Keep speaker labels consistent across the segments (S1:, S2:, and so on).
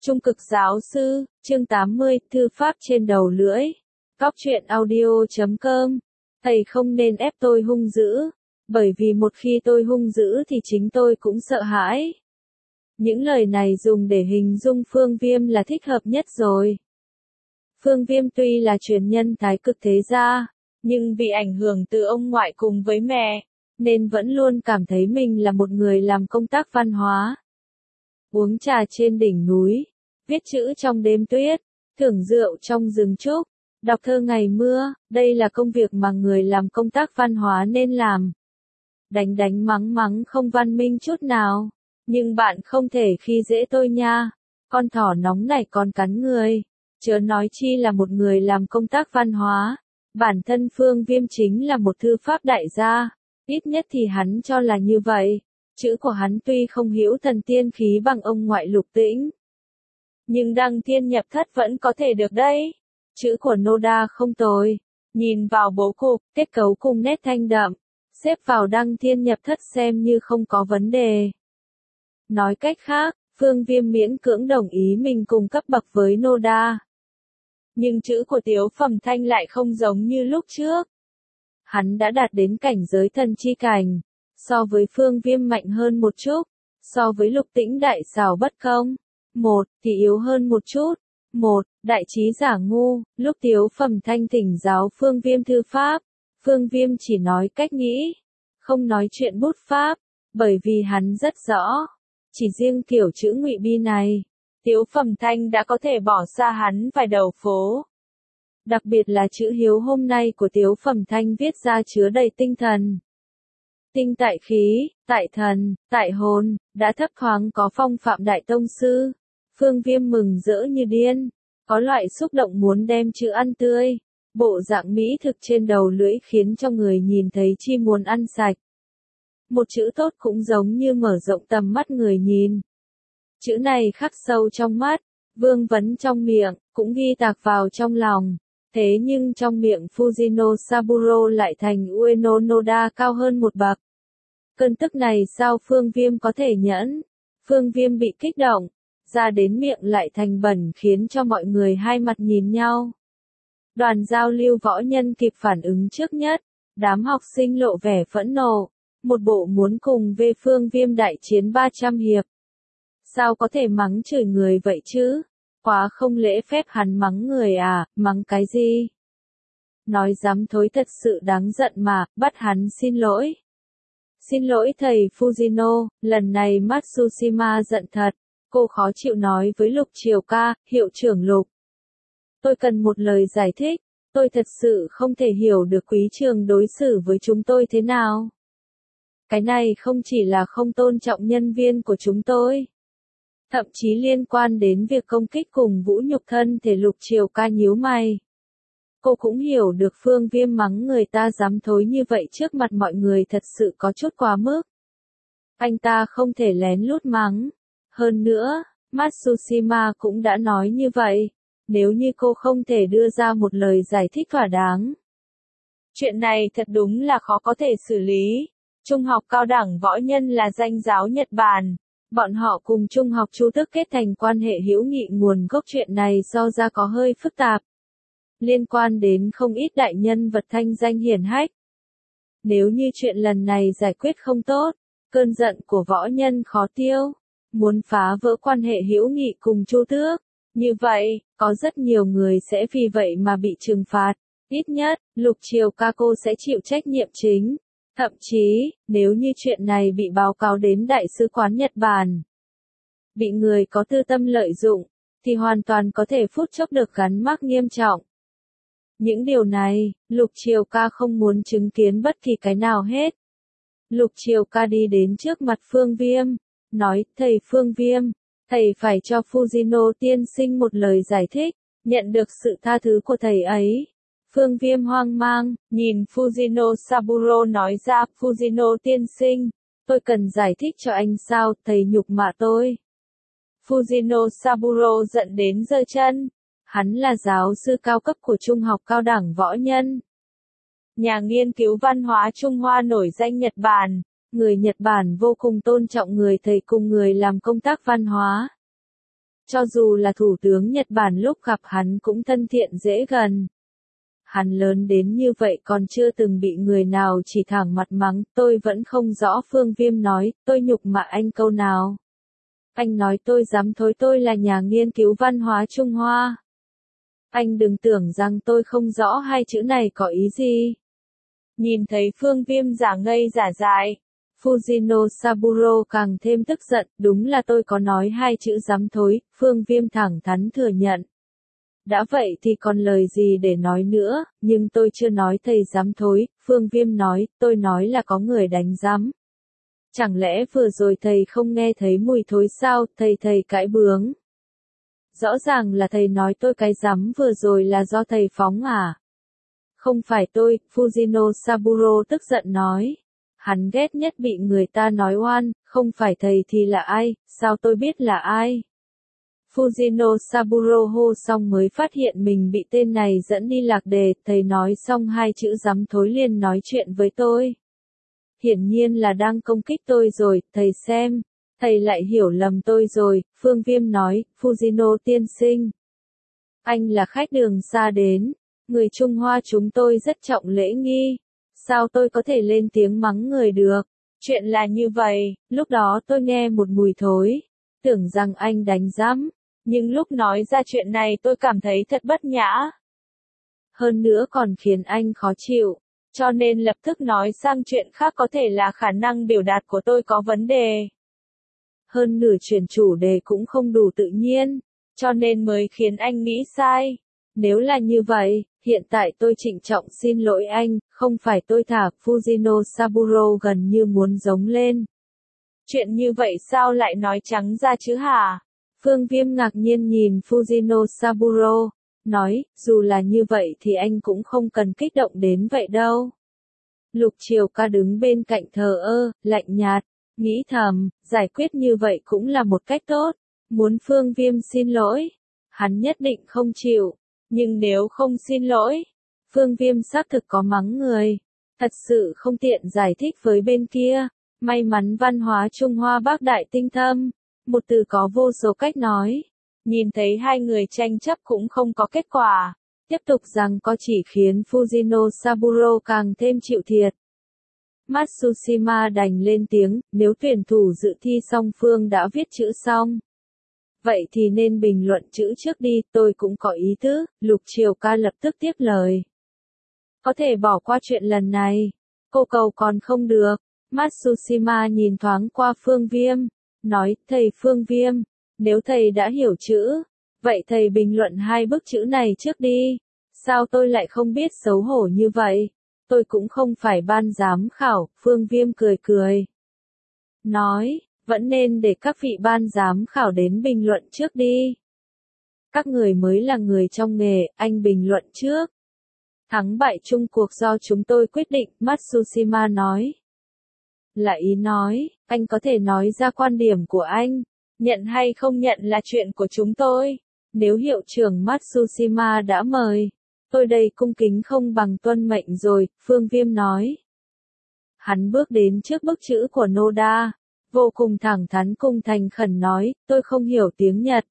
S1: Trung cực giáo sư, chương 80, thư pháp trên đầu lưỡi. Góc truyện audio.com. Thầy không nên ép tôi hung dữ, bởi vì một khi tôi hung dữ thì chính tôi cũng sợ hãi. Những lời này dùng để hình dung Phương Viêm là thích hợp nhất rồi. Phương Viêm tuy là truyền nhân thái cực thế gia, nhưng vì ảnh hưởng từ ông ngoại cùng với mẹ, nên vẫn luôn cảm thấy mình là một người làm công tác văn hóa. Uống trà trên đỉnh núi, viết chữ trong đêm tuyết, thưởng rượu trong rừng trúc, đọc thơ ngày mưa, đây là công việc mà người làm công tác văn hóa nên làm. Đánh đánh mắng mắng không văn minh chút nào, nhưng bạn không thể khi dễ tôi nha, con thỏ nóng này còn cắn người, chớ nói chi là một người làm công tác văn hóa. Bản thân Phương Viêm chính là một thư pháp đại gia, ít nhất thì hắn cho là như vậy. Chữ của hắn tuy không hữu thần tiên khí bằng ông ngoại Lục Tĩnh, nhưng đăng thiên nhập thất vẫn có thể được đấy. Chữ của Noda không tồi, nhìn vào bố cục, kết cấu cùng nét thanh đậm, xếp vào đăng thiên nhập thất xem như không có vấn đề. Nói cách khác, Phương Viêm miễn cưỡng đồng ý mình cùng cấp bậc với Noda. Nhưng chữ của Tiếu Phẩm Thanh lại không giống như lúc trước. Hắn đã đạt đến cảnh giới thần chi cảnh, so với Phương Viêm mạnh hơn một chút, so với Lục Tĩnh đại xảo bất công, một thì yếu hơn một chút, một đại trí giả ngu. Lúc Tiếu Phẩm Thanh thỉnh giáo Phương Viêm thư pháp, Phương Viêm chỉ nói cách nghĩ, không nói chuyện bút pháp, bởi vì hắn rất rõ, chỉ riêng kiểu chữ Ngụy Bi này, Tiếu Phẩm Thanh đã có thể bỏ xa hắn vài đầu phố. Đặc biệt là chữ Hiếu hôm nay của Tiếu Phẩm Thanh viết ra chứa đầy tinh thần. Tinh tại khí, tại thần, tại hồn, đã thấp thoáng có phong phạm đại tông sư. Phương Viêm mừng rỡ như điên, có loại xúc động muốn đem chữ ăn tươi. Bộ dạng mỹ thực trên đầu lưỡi khiến cho người nhìn thấy chi muốn ăn sạch. Một chữ tốt cũng giống như mở rộng tầm mắt người nhìn. Chữ này khắc sâu trong mắt, vương vấn trong miệng, cũng ghi tạc vào trong lòng. Thế nhưng trong miệng Fujino Saburo lại thành Ueno Noda cao hơn một bậc. Cơn tức này sao Phương Viêm có thể nhẫn? Phương Viêm bị kích động, ra đến miệng lại thành bẩn khiến cho mọi người hai mặt nhìn nhau. Đoàn giao lưu võ nhân kịp phản ứng trước nhất, đám học sinh lộ vẻ phẫn nộ, một bộ muốn cùng về Phương Viêm đại chiến 300 hiệp. Sao có thể mắng chửi người vậy chứ? Quá không lễ phép. Hắn mắng người à, mắng cái gì? Nói dám thối thật sự đáng giận mà, bắt hắn xin lỗi. Xin lỗi thầy Fujino, lần này Matsushima giận thật, cô khó chịu nói với Lục Triều Ca, hiệu trưởng Lục. Tôi cần một lời giải thích, tôi thật sự không thể hiểu được quý trường đối xử với chúng tôi thế nào. Cái này không chỉ là không tôn trọng nhân viên của chúng tôi, thậm chí liên quan đến việc công kích cùng vũ nhục thân thể. Lục Triều Ca nhíu mày. Cô cũng hiểu được Phương Viêm mắng người ta dám thối như vậy trước mặt mọi người thật sự có chút quá mức. Anh ta không thể lén lút mắng. Hơn nữa, Matsushima cũng đã nói như vậy, nếu như cô không thể đưa ra một lời giải thích thỏa đáng. Chuyện này thật đúng là khó có thể xử lý. Trung học cao đẳng võ nhân là danh giáo Nhật Bản. Bọn họ cùng Trung học Chu Tước kết thành quan hệ hữu nghị. Nguồn gốc chuyện này so ra có hơi phức tạp, liên quan đến không ít đại nhân vật thanh danh hiển hách. Nếu như chuyện lần này giải quyết không tốt, cơn giận của võ nhân khó tiêu, muốn phá vỡ quan hệ hữu nghị cùng Chu Tước, như vậy, có rất nhiều người sẽ vì vậy mà bị trừng phạt. Ít nhất, Lục Triều Ca cô sẽ chịu trách nhiệm chính. Thậm chí, nếu như chuyện này bị báo cáo đến Đại sứ quán Nhật Bản, bị người có tư tâm lợi dụng, thì hoàn toàn có thể phút chốc được gắn mác nghiêm trọng. Những điều này, Lục Triều Ca không muốn chứng kiến bất kỳ cái nào hết. Lục Triều Ca đi đến trước mặt Phương Viêm, nói, thầy Phương Viêm, thầy phải cho Fujino tiên sinh một lời giải thích, nhận được sự tha thứ của thầy ấy. Phương Viêm hoang mang, nhìn Fujino Saburo nói ra, Fujino tiên sinh, tôi cần giải thích cho anh sao, thầy nhục mạ tôi. Fujino Saburo giận đến giơ chân. Hắn là giáo sư cao cấp của Trung học cao đẳng võ nhân, nhà nghiên cứu văn hóa Trung Hoa nổi danh Nhật Bản. Người Nhật Bản vô cùng tôn trọng người thầy cùng người làm công tác văn hóa. Cho dù là thủ tướng Nhật Bản lúc gặp hắn cũng thân thiện dễ gần. Hắn lớn đến như vậy còn chưa từng bị người nào chỉ thẳng mặt mắng, tôi vẫn không rõ. Phương Viêm nói, tôi nhục mạ anh câu nào. Anh nói tôi dám thối, tôi là nhà nghiên cứu văn hóa Trung Hoa. Anh đừng tưởng rằng tôi không rõ hai chữ này có ý gì.
S2: Nhìn thấy Phương Viêm giả ngây giả dại,
S1: Fujino Saburo càng thêm tức giận, đúng là tôi có nói hai chữ dám thối, Phương Viêm thẳng thắn thừa nhận. Đã vậy thì còn lời gì để nói nữa, nhưng tôi chưa nói thầy dám thối, Phương Viêm nói, tôi nói là có người đánh giám. Chẳng lẽ vừa rồi thầy không nghe thấy mùi thối sao, thầy cãi bướng. Rõ ràng là thầy nói tôi cái giám vừa rồi là do thầy phóng à? Không phải tôi, Fujino Saburo tức giận nói. Hắn ghét nhất bị người ta nói oan, không phải thầy thì là ai, sao tôi biết là ai? Fujino Saburo hô xong mới phát hiện mình bị tên này dẫn đi lạc đề, thầy nói xong hai chữ dám thối liền nói chuyện với tôi. Hiển nhiên là đang công kích tôi rồi, thầy xem, thầy lại hiểu lầm tôi rồi, Phương Viêm nói, Fujino tiên sinh. Anh là khách đường xa đến, người Trung Hoa chúng tôi rất trọng lễ nghi, sao tôi có thể lên tiếng mắng người được?
S2: Chuyện là như vậy,
S1: lúc đó tôi nghe một mùi thối, tưởng rằng anh đánh giám.
S2: Nhưng lúc nói ra chuyện này tôi cảm thấy thật bất nhã.
S1: Hơn nữa còn khiến anh khó chịu.
S2: Cho nên lập tức nói sang chuyện khác, có thể là khả năng biểu đạt của tôi có vấn đề.
S1: Hơn nửa chuyển chủ đề cũng không đủ tự nhiên.
S2: Cho nên mới khiến anh nghĩ sai.
S1: Nếu là như vậy, hiện tại tôi trịnh trọng xin lỗi anh, không phải tôi thả. Fujino Saburo gần như muốn giống lên.
S2: Chuyện như vậy sao lại nói trắng ra chứ hả?
S1: Phương Viêm ngạc nhiên nhìn Fujino Saburo, nói, dù là như vậy thì anh cũng không cần kích động đến vậy đâu. Lục Triều Ca đứng bên cạnh thờ ơ, lạnh nhạt, nghĩ thầm, giải quyết như vậy cũng là một cách tốt, muốn Phương Viêm xin lỗi. Hắn nhất định không chịu,
S2: nhưng nếu không xin lỗi,
S1: Phương Viêm xác thực có mắng người, thật sự không tiện giải thích với bên kia, may mắn văn hóa Trung Hoa bác đại tinh thâm. Một từ có vô số cách nói.
S2: Nhìn thấy hai người tranh chấp cũng không có kết quả.
S1: Tiếp tục rằng có chỉ khiến Fujino Saburo càng thêm chịu thiệt. Matsushima đành lên tiếng, nếu tuyển thủ dự thi song phương đã viết chữ xong. Vậy thì nên bình luận chữ trước đi, tôi cũng có ý tứ, Lục Triều Ca lập tức tiếp lời. Có thể bỏ qua chuyện lần này. Cô cầu còn không được. Matsushima nhìn thoáng qua Phương Viêm. Nói, thầy Phương Viêm, nếu thầy đã hiểu chữ, vậy thầy bình luận hai bức chữ này trước đi. Sao tôi lại không biết xấu hổ như vậy? Tôi cũng không phải ban giám khảo, Phương Viêm cười cười. Nói, vẫn nên để các vị ban giám khảo đến bình luận trước đi. Các người mới là người trong nghề, anh bình luận trước. Thắng bại chung cuộc do chúng tôi quyết định, Matsushima nói. Là ý nói, anh có thể nói ra quan điểm của anh.
S2: Nhận hay không nhận là chuyện của chúng tôi.
S1: Nếu hiệu trưởng Matsushima đã mời, tôi đây cung kính không bằng tuân mệnh rồi, Phương Viêm nói. Hắn bước đến trước bức chữ của Noda, vô cùng thẳng thắn cùng thành khẩn nói, tôi không hiểu tiếng Nhật.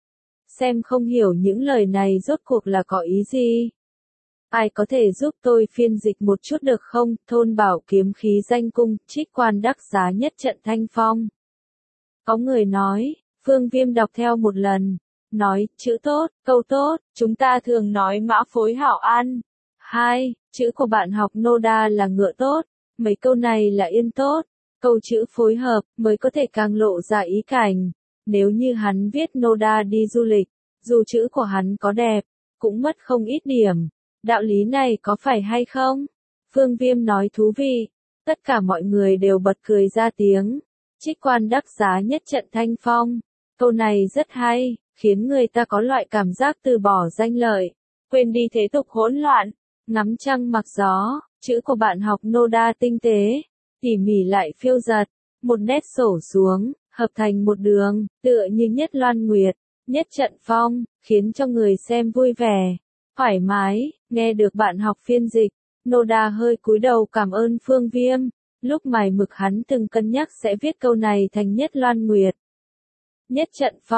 S1: Xem không hiểu những lời này rốt cuộc là có ý gì. Ai có thể giúp tôi phiên dịch một chút được không? Thôn Bảo kiếm khí danh cung, trích quan đắc giá nhất trận thanh phong. Có người nói, Phương Viêm đọc theo một lần, nói, chữ tốt, câu tốt, chúng ta thường nói mã phối hảo an. 2. Chữ của bạn học Noda là ngựa tốt, mấy câu này là yên tốt, câu chữ phối hợp mới có thể càng lộ ra ý cảnh. Nếu như hắn viết Noda đi du lịch, dù chữ của hắn có đẹp, cũng mất không ít điểm. Đạo lý này có phải hay không? Phương Viêm nói thú vị. Tất cả mọi người đều bật cười ra tiếng. Trích quan đắc giá nhất trận thanh phong. Câu này rất hay, khiến người ta có loại cảm giác từ bỏ danh lợi,
S2: quên đi thế tục hỗn loạn.
S1: Ngắm trăng mặc gió, chữ của bạn học Noda tinh tế, tỉ mỉ lại phiêu giật, một nét sổ xuống, hợp thành một đường, tựa như nhất loan nguyệt, nhất trận phong, khiến cho người xem vui vẻ, thoải mái. Nghe được bạn học phiên dịch, Noda hơi cúi đầu cảm ơn Phương Viêm. Lúc mài mực hắn từng cân nhắc sẽ viết câu này thành nhất loan nguyệt. Nhất trận phong,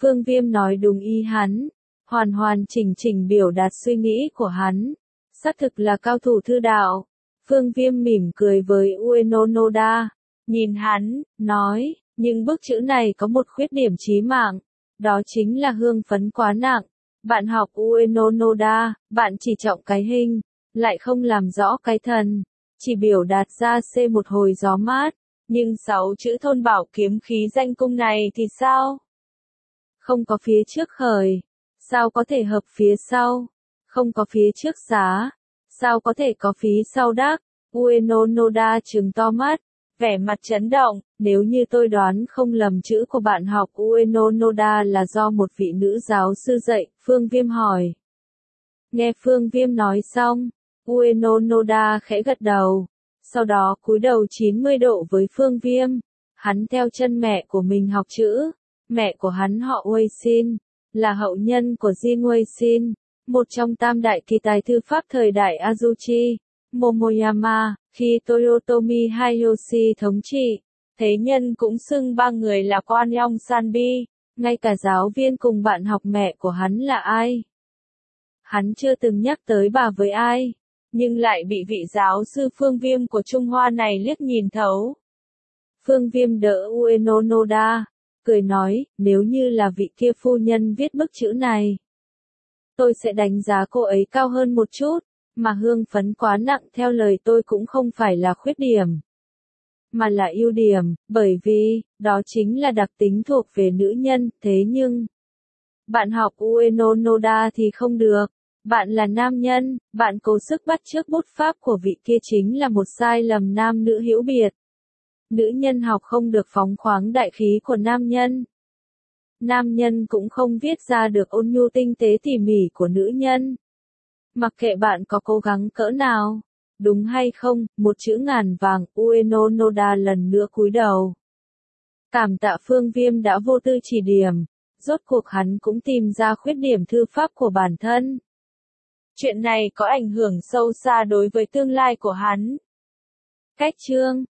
S1: Phương Viêm nói đúng ý hắn, hoàn hoàn chỉnh chỉnh biểu đạt suy nghĩ của hắn. Xác thực là cao thủ thư đạo. Phương Viêm mỉm cười với Ueno Noda, nhìn hắn, nói, nhưng bức chữ này có một khuyết điểm chí mạng, đó chính là hương phấn quá nặng. Bạn học Ueno Noda, bạn chỉ trọng cái hình, lại không làm rõ cái thần, chỉ biểu đạt ra C một hồi gió mát, nhưng 6 chữ thôn bảo kiếm khí danh cung này thì sao? Không có phía trước khởi, sao có thể hợp phía sau? Không có phía trước giá, sao có thể có phía sau đắc? Ueno Noda trừng to mắt, vẻ mặt chấn động, nếu như tôi đoán không lầm chữ của bạn học Ueno Noda là do một vị nữ giáo sư dạy, Phương Viêm hỏi. Nghe Phương Viêm nói xong, Ueno Noda khẽ gật đầu, sau đó cúi đầu 90 độ với Phương Viêm. Hắn theo chân mẹ của mình học chữ, mẹ của hắn họ Wei Xin, là hậu nhân của Jin Wei Xin, một trong tam đại kỳ tài thư pháp thời đại Azuchi, Momoyama, khi Toyotomi Hideyoshi thống trị. Thế nhân cũng xưng ba người là Quan Yong Sanbi, ngay cả giáo viên cùng bạn học mẹ của hắn là ai. Hắn chưa từng nhắc tới bà với ai, nhưng lại bị vị giáo sư Phương Viêm của Trung Hoa này liếc nhìn thấu. Phương Viêm đỡ Ueno Noda, cười nói, nếu như là vị kia phu nhân viết bức chữ này, tôi sẽ đánh giá cô ấy cao hơn một chút, mà hương phấn quá nặng theo lời tôi cũng không phải là khuyết điểm, mà là ưu điểm, bởi vì, đó chính là đặc tính thuộc về nữ nhân, thế nhưng, bạn học Ueno Noda thì không được. Bạn là nam nhân, bạn cố sức bắt chước bút pháp của vị kia chính là một sai lầm nam nữ hữu biệt. Nữ nhân học không được phóng khoáng đại khí của nam nhân. Nam nhân cũng không viết ra được ôn nhu tinh tế tỉ mỉ của nữ nhân. Mặc kệ bạn có cố gắng cỡ nào, đúng hay không, một chữ ngàn vàng, Ueno Noda lần nữa cúi đầu. Cảm tạ Phương Viêm đã vô tư chỉ điểm, rốt cuộc hắn cũng tìm ra khuyết điểm thư pháp của bản thân. Chuyện này có ảnh hưởng sâu xa đối với tương lai của hắn. Cách chương